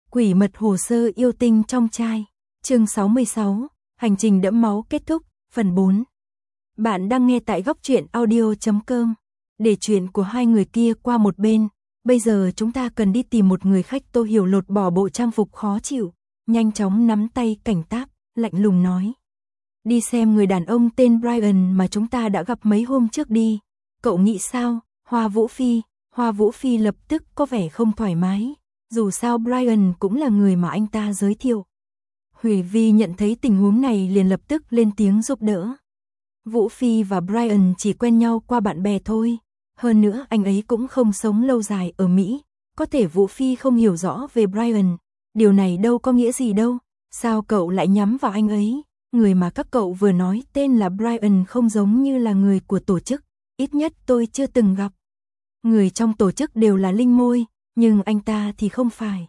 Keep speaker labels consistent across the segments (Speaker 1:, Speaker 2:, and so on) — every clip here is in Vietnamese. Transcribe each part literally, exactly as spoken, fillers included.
Speaker 1: Quỷ mật hồ sơ yêu tinh trong chai. Chương sáu mươi sáu, hành trình đẫm máu kết thúc, phần bốn. Bạn đang nghe tại góc truyện audio chấm com. Để chuyện của hai người kia qua một bên, bây giờ chúng ta cần đi tìm một người khách. Tô Hiểu lột bỏ bộ trang phục khó chịu, nhanh chóng nắm tay Cảnh Táp, lạnh lùng nói. Đi xem người đàn ông tên Brian mà chúng ta đã gặp mấy hôm trước đi. Cậu nghĩ sao? Hoa Vũ Phi. Hoa Vũ Phi lập tức có vẻ không thoải mái. Dù sao Brian cũng là người mà anh ta giới thiệu. Huệ Vi nhận thấy tình huống này liền lập tức lên tiếng giúp đỡ. Vũ Phi và Brian chỉ quen nhau qua bạn bè thôi. Hơn nữa anh ấy cũng không sống lâu dài ở Mỹ. Có thể Vũ Phi không hiểu rõ về Brian. Điều này đâu có nghĩa gì đâu. Sao cậu lại nhắm vào anh ấy? Người mà các cậu vừa nói tên là Brian không giống như là người của tổ chức. Ít nhất tôi chưa từng gặp. Người trong tổ chức đều là linh môi, nhưng anh ta thì không phải.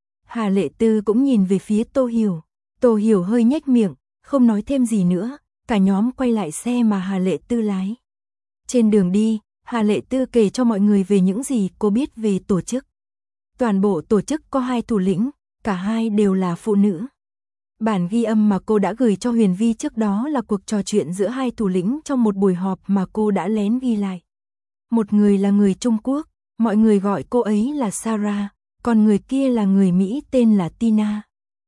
Speaker 1: Hà Lệ Tư cũng nhìn về phía Tô Hiểu. Tô Hiểu hơi nhếch miệng, không nói thêm gì nữa. Cả nhóm quay lại xe mà Hà Lệ Tư lái. Trên đường đi, Hà Lệ Tư kể cho mọi người về những gì cô biết về tổ chức. Toàn bộ tổ chức có hai thủ lĩnh, cả hai đều là phụ nữ. Bản ghi âm mà cô đã gửi cho Huyền Vi trước đó là cuộc trò chuyện giữa hai thủ lĩnh trong một buổi họp mà cô đã lén ghi lại. Một người là người Trung Quốc, mọi người gọi cô ấy là Sarah, còn người kia là người Mỹ tên là Tina.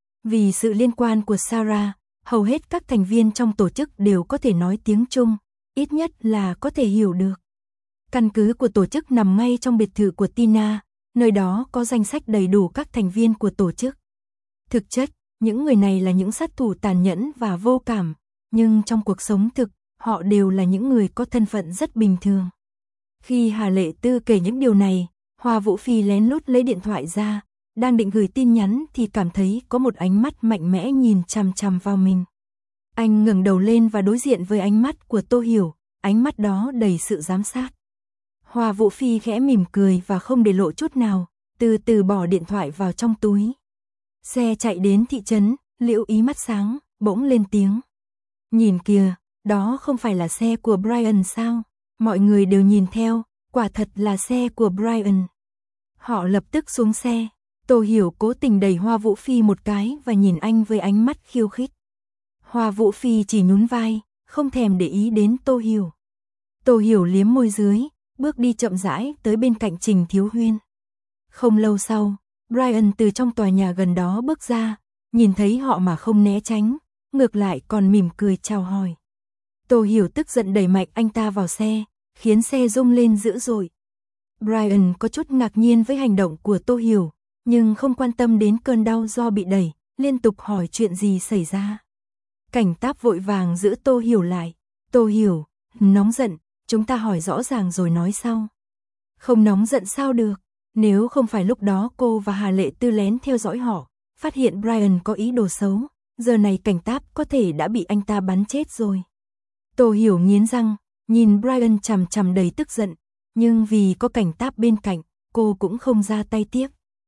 Speaker 1: Vì sự liên quan của Sarah, hầu hết các thành viên trong tổ chức đều có thể nói tiếng Trung, ít nhất là có thể hiểu được. Căn cứ của tổ chức nằm ngay trong biệt thự của Tina, nơi đó có danh sách đầy đủ các thành viên của tổ chức. Thực chất, những người này là những sát thủ tàn nhẫn và vô cảm, nhưng trong cuộc sống thực, họ đều là những người có thân phận rất bình thường. Khi Hà Lệ Tư kể những điều này, Hoa Vũ Phi lén lút lấy điện thoại ra, đang định gửi tin nhắn thì cảm thấy có một ánh mắt mạnh mẽ nhìn chằm chằm vào mình. Anh ngẩng đầu lên và đối diện với ánh mắt của Tô Hiểu, ánh mắt đó đầy sự giám sát. Hoa Vũ Phi khẽ mỉm cười và không để lộ chút nào, từ từ bỏ điện thoại vào trong túi. Xe chạy đến thị trấn, Liễu Ý mắt sáng, bỗng lên tiếng. Nhìn kìa, đó không phải là xe của Brian sao? Mọi người đều nhìn theo, quả thật là xe của Brian. Họ lập tức xuống xe. Tô Hiểu cố tình đẩy Hoa Vũ Phi một cái và nhìn anh với ánh mắt khiêu khích. Hoa Vũ Phi chỉ nhún vai, không thèm để ý đến Tô Hiểu. Tô Hiểu liếm môi dưới, bước đi chậm rãi tới bên cạnh Trình Thiếu Huyên. Không lâu sau, Brian từ trong tòa nhà gần đó bước ra, nhìn thấy họ mà không né tránh, ngược lại còn mỉm cười chào hỏi. Tô Hiểu tức giận đẩy mạnh anh ta vào xe, khiến xe rung lên dữ dội. Brian có chút ngạc nhiên với hành động của Tô Hiểu, nhưng không quan tâm đến cơn đau do bị đẩy, liên tục hỏi chuyện gì xảy ra. Cảnh Táp vội vàng giữ Tô Hiểu lại. Tô Hiểu, nóng giận, chúng ta hỏi rõ ràng rồi nói sau. Không nóng giận sao được, nếu không phải lúc đó cô và Hà Lệ Tư lén theo dõi họ, phát hiện Brian có ý đồ xấu, giờ này Cảnh Táp có thể đã bị anh ta bắn chết rồi. Tô Hiểu nghiến răng, nhìn Brian chằm chằm đầy tức giận, nhưng vì có Cảnh Táp bên cạnh, cô cũng không ra tay tiếp.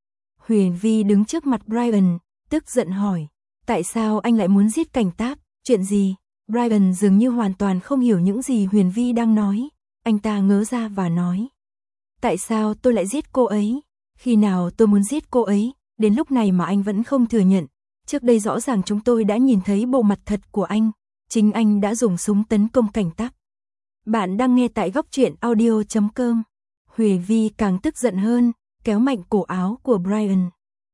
Speaker 1: Huyền Vi đứng trước mặt Brian, tức giận hỏi, tại sao anh lại muốn giết Cảnh Táp, chuyện gì? Brian dường như hoàn toàn không hiểu những gì Huyền Vi đang nói, anh ta ngớ ra và nói. Tại sao tôi lại giết cô ấy? Khi nào tôi muốn giết cô ấy, đến lúc này mà anh vẫn không thừa nhận. Trước đây rõ ràng chúng tôi đã nhìn thấy bộ mặt thật của anh, chính anh đã dùng súng tấn công Cảnh Táp. Bạn đang nghe tại góc truyện audio chấm com. Huệ Vi càng tức giận hơn, kéo mạnh cổ áo của Brian.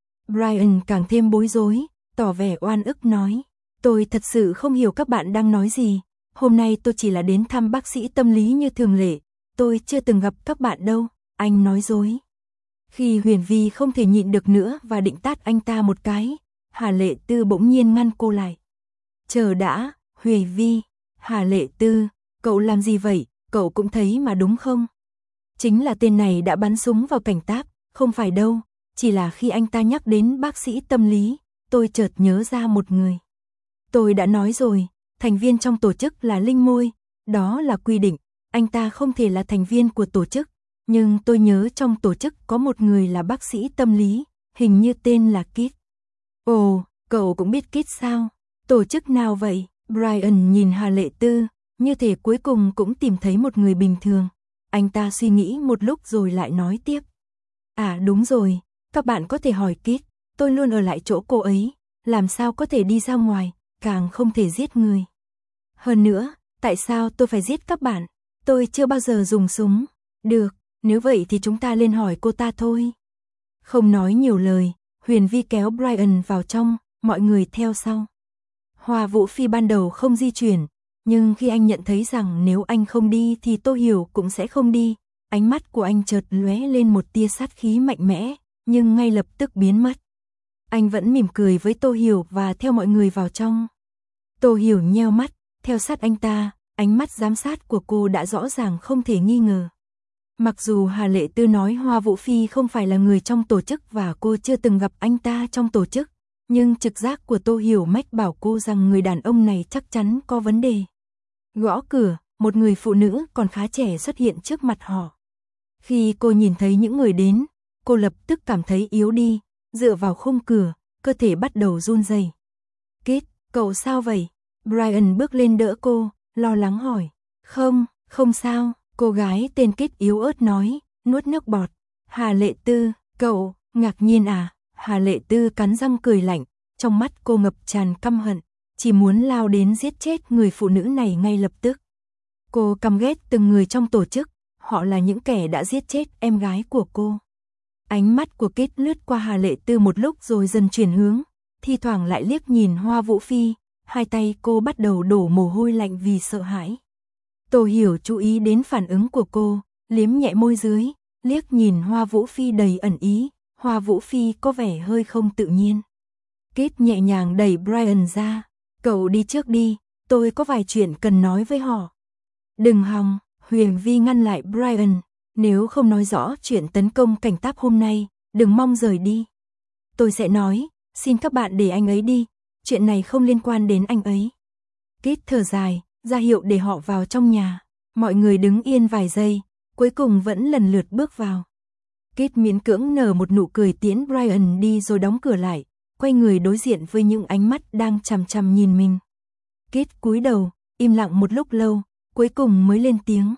Speaker 1: Brian càng thêm bối rối, tỏ vẻ oan ức nói. Tôi thật sự không hiểu các bạn đang nói gì. Hôm nay tôi chỉ là đến thăm bác sĩ tâm lý như thường lệ. Tôi chưa từng gặp các bạn đâu, anh nói dối. Khi Huyền Vi không thể nhịn được nữa và định tát anh ta một cái, Hà Lệ Tư bỗng nhiên ngăn cô lại. Chờ đã, Huệ Vi. Hà Lệ Tư, cậu làm gì vậy, cậu cũng thấy mà đúng không? Chính là tên này đã bắn súng vào Cảnh Táp, không phải đâu, chỉ là khi anh ta nhắc đến bác sĩ tâm lý, tôi chợt nhớ ra một người. Tôi đã nói rồi, thành viên trong tổ chức là linh môi, đó là quy định, anh ta không thể là thành viên của tổ chức, nhưng tôi nhớ trong tổ chức có một người là bác sĩ tâm lý, hình như tên là Kit. Ồ, cậu cũng biết Kit sao? Tổ chức nào vậy? Brian nhìn Hà Lệ Tư, như thể cuối cùng cũng tìm thấy một người bình thường. Anh ta suy nghĩ một lúc rồi lại nói tiếp. À đúng rồi, các bạn có thể hỏi Kit, tôi luôn ở lại chỗ cô ấy, làm sao có thể đi ra ngoài, càng không thể giết người. Hơn nữa, tại sao tôi phải giết các bạn? Tôi chưa bao giờ dùng súng. Được, nếu vậy thì chúng ta lên hỏi cô ta thôi. Không nói nhiều lời, Huyền Vi kéo Brian vào trong, mọi người theo sau. Hoa Vũ Phi ban đầu không di chuyển, nhưng khi anh nhận thấy rằng nếu anh không đi thì Tô Hiểu cũng sẽ không đi, ánh mắt của anh chợt lóe lên một tia sát khí mạnh mẽ, nhưng ngay lập tức biến mất. Anh vẫn mỉm cười với Tô Hiểu và theo mọi người vào trong. Tô Hiểu nheo mắt, theo sát anh ta, ánh mắt giám sát của cô đã rõ ràng không thể nghi ngờ. Mặc dù Hà Lệ Tư nói Hoa Vũ Phi không phải là người trong tổ chức và cô chưa từng gặp anh ta trong tổ chức, nhưng trực giác của Tô Hiểu mách bảo cô rằng người đàn ông này chắc chắn có vấn đề. Gõ cửa, một người phụ nữ còn khá trẻ xuất hiện trước mặt họ. Khi cô nhìn thấy những người đến, cô lập tức cảm thấy yếu đi, dựa vào khung cửa, cơ thể bắt đầu run rẩy. Kit, cậu sao vậy? Brian bước lên đỡ cô, lo lắng hỏi. Không, không sao, cô gái tên Kit yếu ớt nói, nuốt nước bọt. Hà Lệ Tư, cậu, ngạc nhiên à? Hà Lệ Tư cắn răng cười lạnh, trong mắt cô ngập tràn căm hận, chỉ muốn lao đến giết chết người phụ nữ này ngay lập tức. Cô căm ghét từng người trong tổ chức, họ là những kẻ đã giết chết em gái của cô. Ánh mắt của Kit lướt qua Hà Lệ Tư một lúc rồi dần chuyển hướng, thi thoảng lại liếc nhìn Hoa Vũ Phi, hai tay cô bắt đầu đổ mồ hôi lạnh vì sợ hãi. Tô Hiểu chú ý đến phản ứng của cô, liếm nhẹ môi dưới, liếc nhìn Hoa Vũ Phi đầy ẩn ý, Hoa Vũ Phi có vẻ hơi không tự nhiên. Kit nhẹ nhàng đẩy Brian ra, cậu đi trước đi, tôi có vài chuyện cần nói với họ. Đừng hòng, Huyền Vi ngăn lại Brian, nếu không nói rõ chuyện tấn công cảnh táp hôm nay, đừng mong rời đi. Tôi sẽ nói, xin các bạn để anh ấy đi, chuyện này không liên quan đến anh ấy. Kit thở dài, ra hiệu để họ vào trong nhà, mọi người đứng yên vài giây, cuối cùng vẫn lần lượt bước vào. Kit miễn cưỡng nở một nụ cười tiễn Brian đi rồi đóng cửa lại, quay người đối diện với những ánh mắt đang chằm chằm nhìn mình. Kit cúi đầu, im lặng một lúc lâu, cuối cùng mới lên tiếng.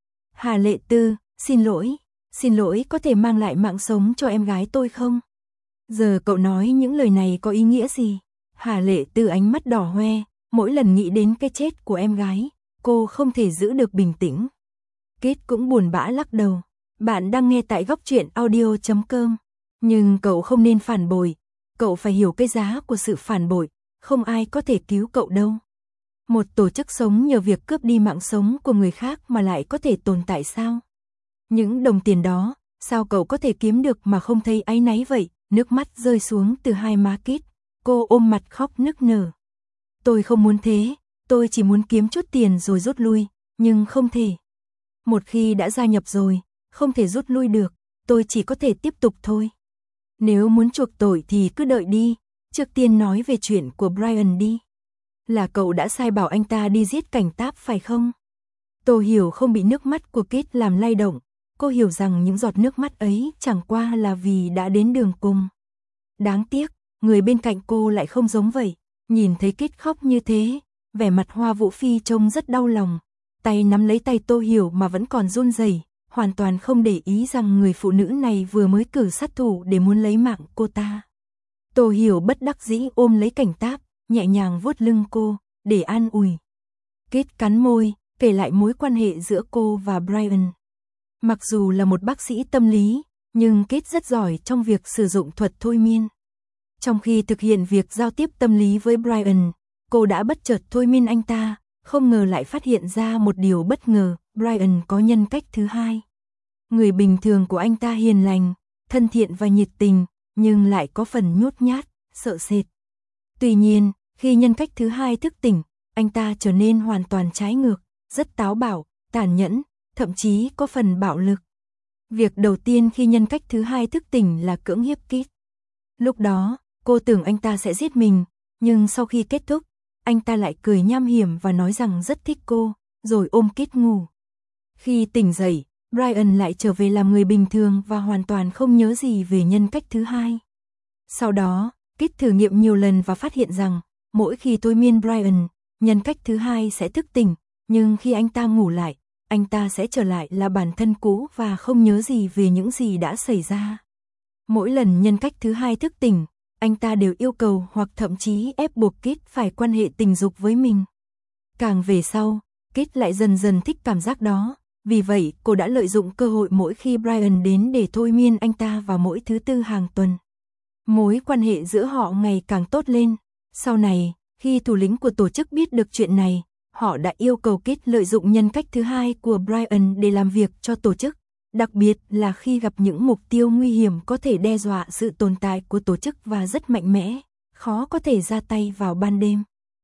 Speaker 1: Hà Lệ Tư, xin lỗi, xin lỗi có thể mang lại mạng sống cho em gái tôi không? Giờ cậu nói những lời này có ý nghĩa gì? Hà Lệ Tư ánh mắt đỏ hoe, mỗi lần nghĩ đến cái chết của em gái, cô không thể giữ được bình tĩnh. Kit cũng buồn bã lắc đầu. Bạn đang nghe tại góc truyện audio chấm com. Nhưng cậu không nên phản bội, cậu phải hiểu cái giá của sự phản bội, không ai có thể cứu cậu đâu. Một tổ chức sống nhờ việc cướp đi mạng sống của người khác mà lại có thể tồn tại sao? Những đồng tiền đó, sao cậu có thể kiếm được mà không thấy áy náy vậy? Nước mắt rơi xuống từ hai má Kit, cô ôm mặt khóc nức nở. Tôi không muốn thế, tôi chỉ muốn kiếm chút tiền rồi rút lui, nhưng không thể. Một khi đã gia nhập rồi, không thể rút lui được, tôi chỉ có thể tiếp tục thôi. Nếu muốn chuộc tội thì cứ đợi đi, trước tiên nói về chuyện của Brian đi. Là cậu đã sai bảo anh ta đi giết cảnh táp phải không? Tô Hiểu không bị nước mắt của Kit làm lay động, cô hiểu rằng những giọt nước mắt ấy chẳng qua là vì đã đến đường cùng. Đáng tiếc, người bên cạnh cô lại không giống vậy, nhìn thấy Kit khóc như thế, vẻ mặt Hoa Vũ Phi trông rất đau lòng, tay nắm lấy tay Tô Hiểu mà vẫn còn run rẩy, hoàn toàn không để ý rằng người phụ nữ này vừa mới cử sát thủ để muốn lấy mạng cô ta. Tô Hiểu bất đắc dĩ ôm lấy cảnh táp, nhẹ nhàng vuốt lưng cô, để an ủi. Kit cắn môi, kể lại mối quan hệ giữa cô và Brian. Mặc dù là một bác sĩ tâm lý, nhưng Kit rất giỏi trong việc sử dụng thuật thôi miên. Trong khi thực hiện việc giao tiếp tâm lý với Brian, cô đã bất chợt thôi miên anh ta, không ngờ lại phát hiện ra một điều bất ngờ, Brian có nhân cách thứ hai. Người bình thường của anh ta hiền lành, thân thiện và nhiệt tình, nhưng lại có phần nhút nhát, sợ sệt. Tuy nhiên, khi nhân cách thứ hai thức tỉnh, anh ta trở nên hoàn toàn trái ngược, rất táo bạo, tàn nhẫn, thậm chí có phần bạo lực. Việc đầu tiên khi nhân cách thứ hai thức tỉnh là cưỡng hiếp Kit. Lúc đó, cô tưởng anh ta sẽ giết mình, nhưng sau khi kết thúc, anh ta lại cười nham hiểm và nói rằng rất thích cô, rồi ôm Kit ngủ. Khi tỉnh dậy, Brian lại trở về làm người bình thường và hoàn toàn không nhớ gì về nhân cách thứ hai. Sau đó, Kit thử nghiệm nhiều lần và phát hiện rằng, mỗi khi thôi miên Brian, nhân cách thứ hai sẽ thức tỉnh, nhưng khi anh ta ngủ lại, anh ta sẽ trở lại là bản thân cũ và không nhớ gì về những gì đã xảy ra. Mỗi lần nhân cách thứ hai thức tỉnh, anh ta đều yêu cầu hoặc thậm chí ép buộc Kit phải quan hệ tình dục với mình. Càng về sau, Kit lại dần dần thích cảm giác đó, vì vậy cô đã lợi dụng cơ hội mỗi khi Brian đến để thôi miên anh ta vào mỗi thứ tư hàng tuần. Mối quan hệ giữa họ ngày càng tốt lên. Sau này, khi thủ lĩnh của tổ chức biết được chuyện này, họ đã yêu cầu Kit lợi dụng nhân cách thứ hai của Brian để làm việc cho tổ chức, đặc biệt là khi gặp những mục tiêu nguy hiểm có thể đe dọa sự tồn tại của tổ chức và rất mạnh mẽ, khó có thể ra tay vào ban đêm.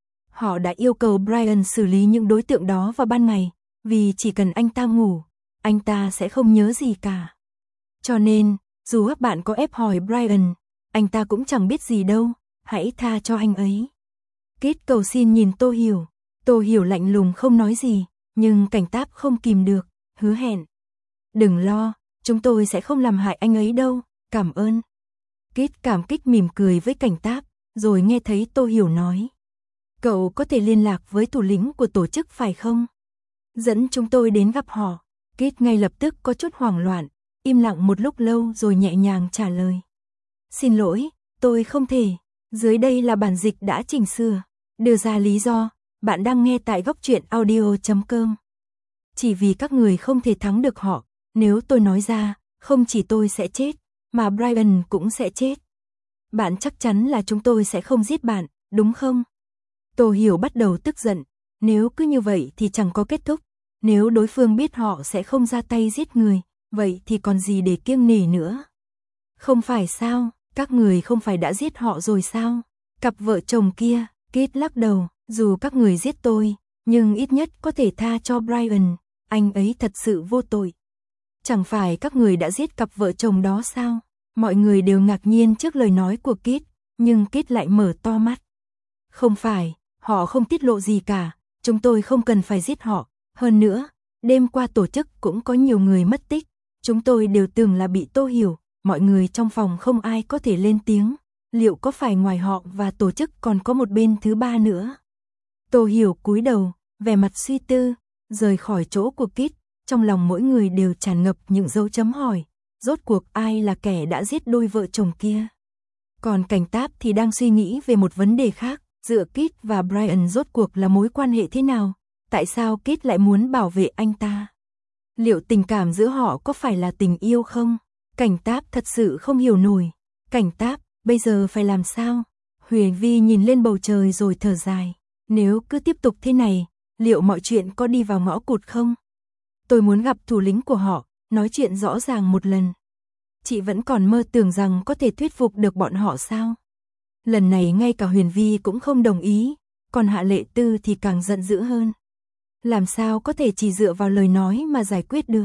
Speaker 1: Họ đã yêu cầu Brian xử lý những đối tượng đó vào ban ngày, vì chỉ cần anh ta ngủ, anh ta sẽ không nhớ gì cả. Cho nên, dù các bạn có ép hỏi Brian, anh ta cũng chẳng biết gì đâu, hãy tha cho anh ấy. Kit cầu xin nhìn Tô Hiểu. Tô Hiểu lạnh lùng không nói gì, nhưng Cảnh Táp không kìm được, hứa hẹn. Đừng lo, chúng tôi sẽ không làm hại anh ấy đâu, cảm ơn. Kit cảm kích mỉm cười với Cảnh Táp, rồi nghe thấy Tô Hiểu nói. Cậu có thể liên lạc với thủ lĩnh của tổ chức phải không? Dẫn chúng tôi đến gặp họ. Kit ngay lập tức có chút hoảng loạn, im lặng một lúc lâu rồi nhẹ nhàng trả lời. Xin lỗi, tôi không thể. Dưới đây là bản dịch đã chỉnh sửa. Đưa ra lý do, bạn đang nghe tại góc truyện audio chấm com. Chỉ vì các người không thể thắng được họ, nếu tôi nói ra, không chỉ tôi sẽ chết, mà Brian cũng sẽ chết. Bạn chắc chắn là chúng tôi sẽ không giết bạn, đúng không? Tô Hiểu bắt đầu tức giận, nếu cứ như vậy thì chẳng có kết thúc, nếu đối phương biết họ sẽ không ra tay giết người, vậy thì còn gì để kiêng nể nữa. Không phải sao, các người không phải đã giết họ rồi sao? Cặp vợ chồng kia, Kit lắc đầu, dù các người giết tôi, nhưng ít nhất có thể tha cho Brian, anh ấy thật sự vô tội. Chẳng phải các người đã giết cặp vợ chồng đó sao? Mọi người đều ngạc nhiên trước lời nói của Kit, nhưng Kit lại mở to mắt. Không phải, họ không tiết lộ gì cả, chúng tôi không cần phải giết họ. Hơn nữa, đêm qua tổ chức cũng có nhiều người mất tích, chúng tôi đều tưởng là bị Tô Hiểu, mọi người trong phòng không ai có thể lên tiếng. Liệu có phải ngoài họ và tổ chức còn có một bên thứ ba nữa? Tô Hiểu cúi đầu, vẻ mặt suy tư, rời khỏi chỗ của Kit, trong lòng mỗi người đều tràn ngập những dấu chấm hỏi, rốt cuộc ai là kẻ đã giết đôi vợ chồng kia? Còn Cảnh Táp thì đang suy nghĩ về một vấn đề khác, giữa Kit và Brian rốt cuộc là mối quan hệ thế nào? Tại sao Kit lại muốn bảo vệ anh ta? Liệu tình cảm giữa họ có phải là tình yêu không? Cảnh Táp thật sự không hiểu nổi. Cảnh Táp, bây giờ phải làm sao? Huyền Vi nhìn lên bầu trời rồi thở dài. Nếu cứ tiếp tục thế này, liệu mọi chuyện có đi vào ngõ cụt không? Tôi muốn gặp thủ lĩnh của họ, nói chuyện rõ ràng một lần. Chị vẫn còn mơ tưởng rằng có thể thuyết phục được bọn họ sao? Lần này ngay cả Huyền Vi cũng không đồng ý, còn Hạ Lệ Tư thì càng giận dữ hơn. Làm sao có thể chỉ dựa vào lời nói mà giải quyết được?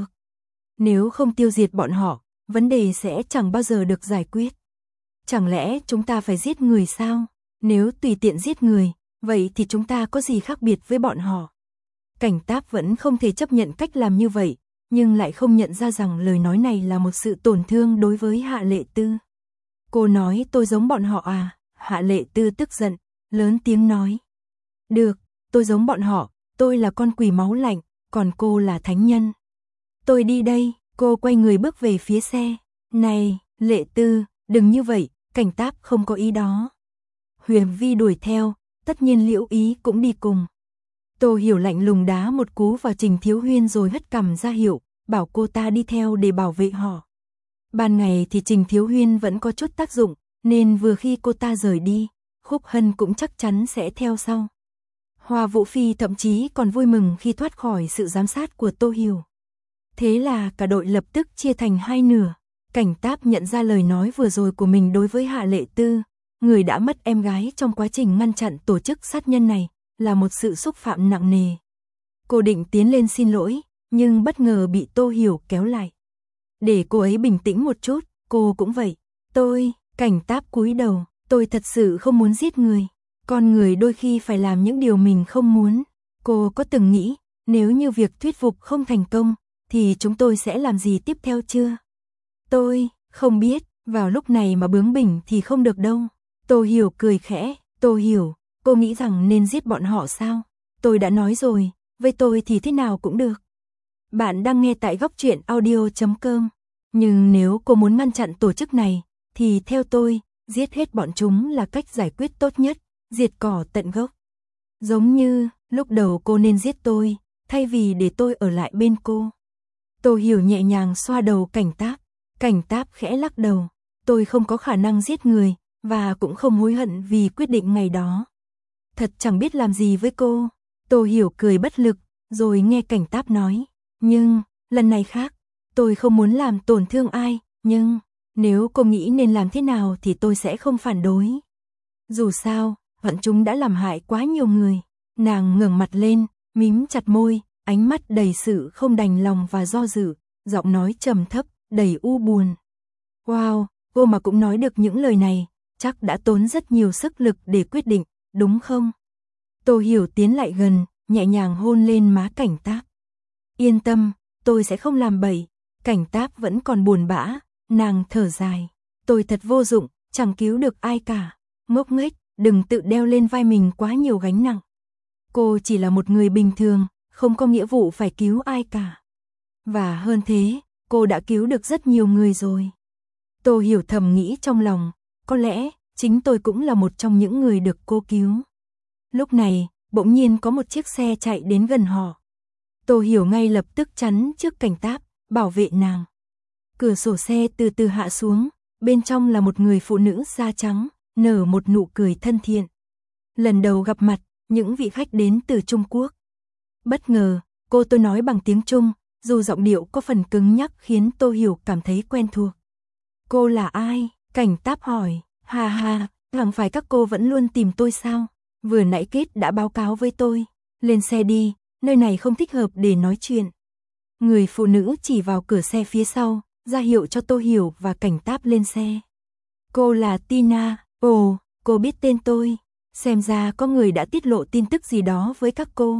Speaker 1: Nếu không tiêu diệt bọn họ, vấn đề sẽ chẳng bao giờ được giải quyết. Chẳng lẽ chúng ta phải giết người sao? Nếu tùy tiện giết người, vậy thì chúng ta có gì khác biệt với bọn họ? Cảnh Táp vẫn không thể chấp nhận cách làm như vậy, nhưng lại không nhận ra rằng lời nói này là một sự tổn thương đối với Hạ Lệ Tư. Cô nói tôi giống bọn họ à? Hạ Lệ Tư tức giận, lớn tiếng nói. Được, tôi giống bọn họ, tôi là con quỷ máu lạnh, còn cô là thánh nhân. Tôi đi đây, cô quay người bước về phía xe. Này, Lệ Tư, đừng như vậy, Cảnh Táp không có ý đó. Huyền Vi đuổi theo, tất nhiên Liễu Ý cũng đi cùng. Tô Hiểu lạnh lùng đá một cú vào Trình Thiếu Huyên rồi hất cằm ra hiệu, bảo cô ta đi theo để bảo vệ họ. Ban ngày thì Trình Thiếu Huyên vẫn có chút tác dụng, nên vừa khi cô ta rời đi, Khúc Hân cũng chắc chắn sẽ theo sau. Hoa Vũ Phi thậm chí còn vui mừng khi thoát khỏi sự giám sát của Tô Hiểu. Thế là cả đội lập tức chia thành hai nửa. Cảnh Táp nhận ra lời nói vừa rồi của mình đối với Hạ Lệ Tư, người đã mất em gái trong quá trình ngăn chặn tổ chức sát nhân này, là một sự xúc phạm nặng nề. Cô định tiến lên xin lỗi, nhưng bất ngờ bị Tô Hiểu kéo lại. Để cô ấy bình tĩnh một chút, cô cũng vậy. Tôi, Cảnh Táp cúi đầu, tôi thật sự không muốn giết người. Con người đôi khi phải làm những điều mình không muốn. Cô có từng nghĩ, nếu như việc thuyết phục không thành công, thì chúng tôi sẽ làm gì tiếp theo chưa? Tôi, không biết, vào lúc này mà bướng bỉnh thì không được đâu. Tô Hiểu cười khẽ, Tô Hiểu, cô nghĩ rằng nên giết bọn họ sao? Tôi đã nói rồi, với tôi thì thế nào cũng được. Bạn đang nghe tại góc truyện audio chấm com. Nhưng nếu cô muốn ngăn chặn tổ chức này, thì theo tôi, giết hết bọn chúng là cách giải quyết tốt nhất, diệt cỏ tận gốc. Giống như, lúc đầu cô nên giết tôi, thay vì để tôi ở lại bên cô. Tô Hiểu nhẹ nhàng xoa đầu Cảnh Táp, Cảnh Táp khẽ lắc đầu, tôi không có khả năng giết người, và cũng không hối hận vì quyết định ngày đó. Thật chẳng biết làm gì với cô. Tô Hiểu cười bất lực, rồi nghe Cảnh Táp nói, nhưng, lần này khác, tôi không muốn làm tổn thương ai, nhưng, nếu cô nghĩ nên làm thế nào thì tôi sẽ không phản đối. Dù sao, bọn chúng đã làm hại quá nhiều người. Nàng ngẩng mặt lên, mím chặt môi, ánh mắt đầy sự không đành lòng và do dự, giọng nói trầm thấp, đầy u buồn. Wow, cô mà cũng nói được những lời này, chắc đã tốn rất nhiều sức lực để quyết định, đúng không? Tô Hiểu tiến lại gần, nhẹ nhàng hôn lên má Cảnh Táp. Yên tâm, tôi sẽ không làm bậy. Cảnh Táp vẫn còn buồn bã, nàng thở dài. Tôi thật vô dụng, chẳng cứu được ai cả. Ngốc nghếch, đừng tự đeo lên vai mình quá nhiều gánh nặng. Cô chỉ là một người bình thường, không có nghĩa vụ phải cứu ai cả. Và hơn thế, cô đã cứu được rất nhiều người rồi. Tô Hiểu thầm nghĩ trong lòng, có lẽ, chính tôi cũng là một trong những người được cô cứu. Lúc này, bỗng nhiên có một chiếc xe chạy đến gần họ. Tô Hiểu ngay lập tức chắn trước Cảnh Táp, bảo vệ nàng. Cửa sổ xe từ từ hạ xuống, bên trong là một người phụ nữ da trắng, nở một nụ cười thân thiện. Lần đầu gặp mặt, những vị khách đến từ Trung Quốc. Bất ngờ, cô tôi nói bằng tiếng Trung, dù giọng điệu có phần cứng nhắc khiến Tô Hiểu cảm thấy quen thuộc. Cô là ai? Cảnh Táp hỏi. Hà hà, chẳng phải các cô vẫn luôn tìm tôi sao? Vừa nãy Kết đã báo cáo với tôi. Lên xe đi, nơi này không thích hợp để nói chuyện. Người phụ nữ chỉ vào cửa xe phía sau, ra hiệu cho Tô Hiểu và Cảnh Táp lên xe. Cô là Tina, ồ, cô biết tên tôi. Xem ra có người đã tiết lộ tin tức gì đó với các cô.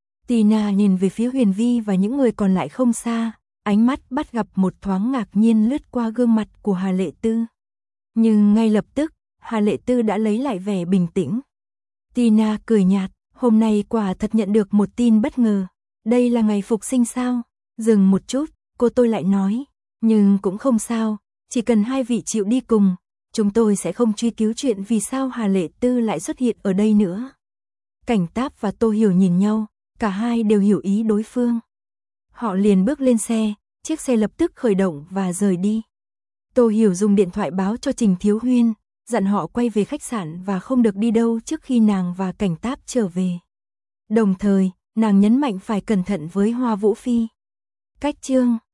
Speaker 1: Tina nhìn về phía Huyền Vi và những người còn lại không xa, ánh mắt bắt gặp một thoáng ngạc nhiên lướt qua gương mặt của Hà Lệ Tư. Nhưng ngay lập tức, Hà Lệ Tư đã lấy lại vẻ bình tĩnh. Tina cười nhạt, hôm nay quả thật nhận được một tin bất ngờ. Đây là ngày phục sinh sao? Dừng một chút, cô tôi lại nói. Nhưng cũng không sao, chỉ cần hai vị chịu đi cùng, chúng tôi sẽ không truy cứu chuyện vì sao Hà Lệ Tư lại xuất hiện ở đây nữa. Cảnh Táp và Tô Hiểu nhìn nhau, cả hai đều hiểu ý đối phương. Họ liền bước lên xe, chiếc xe lập tức khởi động và rời đi. Tô Hiểu dùng điện thoại báo cho Trình Thiếu Huyên, dặn họ quay về khách sạn và không được đi đâu trước khi nàng và Cảnh Táp trở về. Đồng thời, nàng nhấn mạnh phải cẩn thận với Hoa Vũ Phi. Cách chương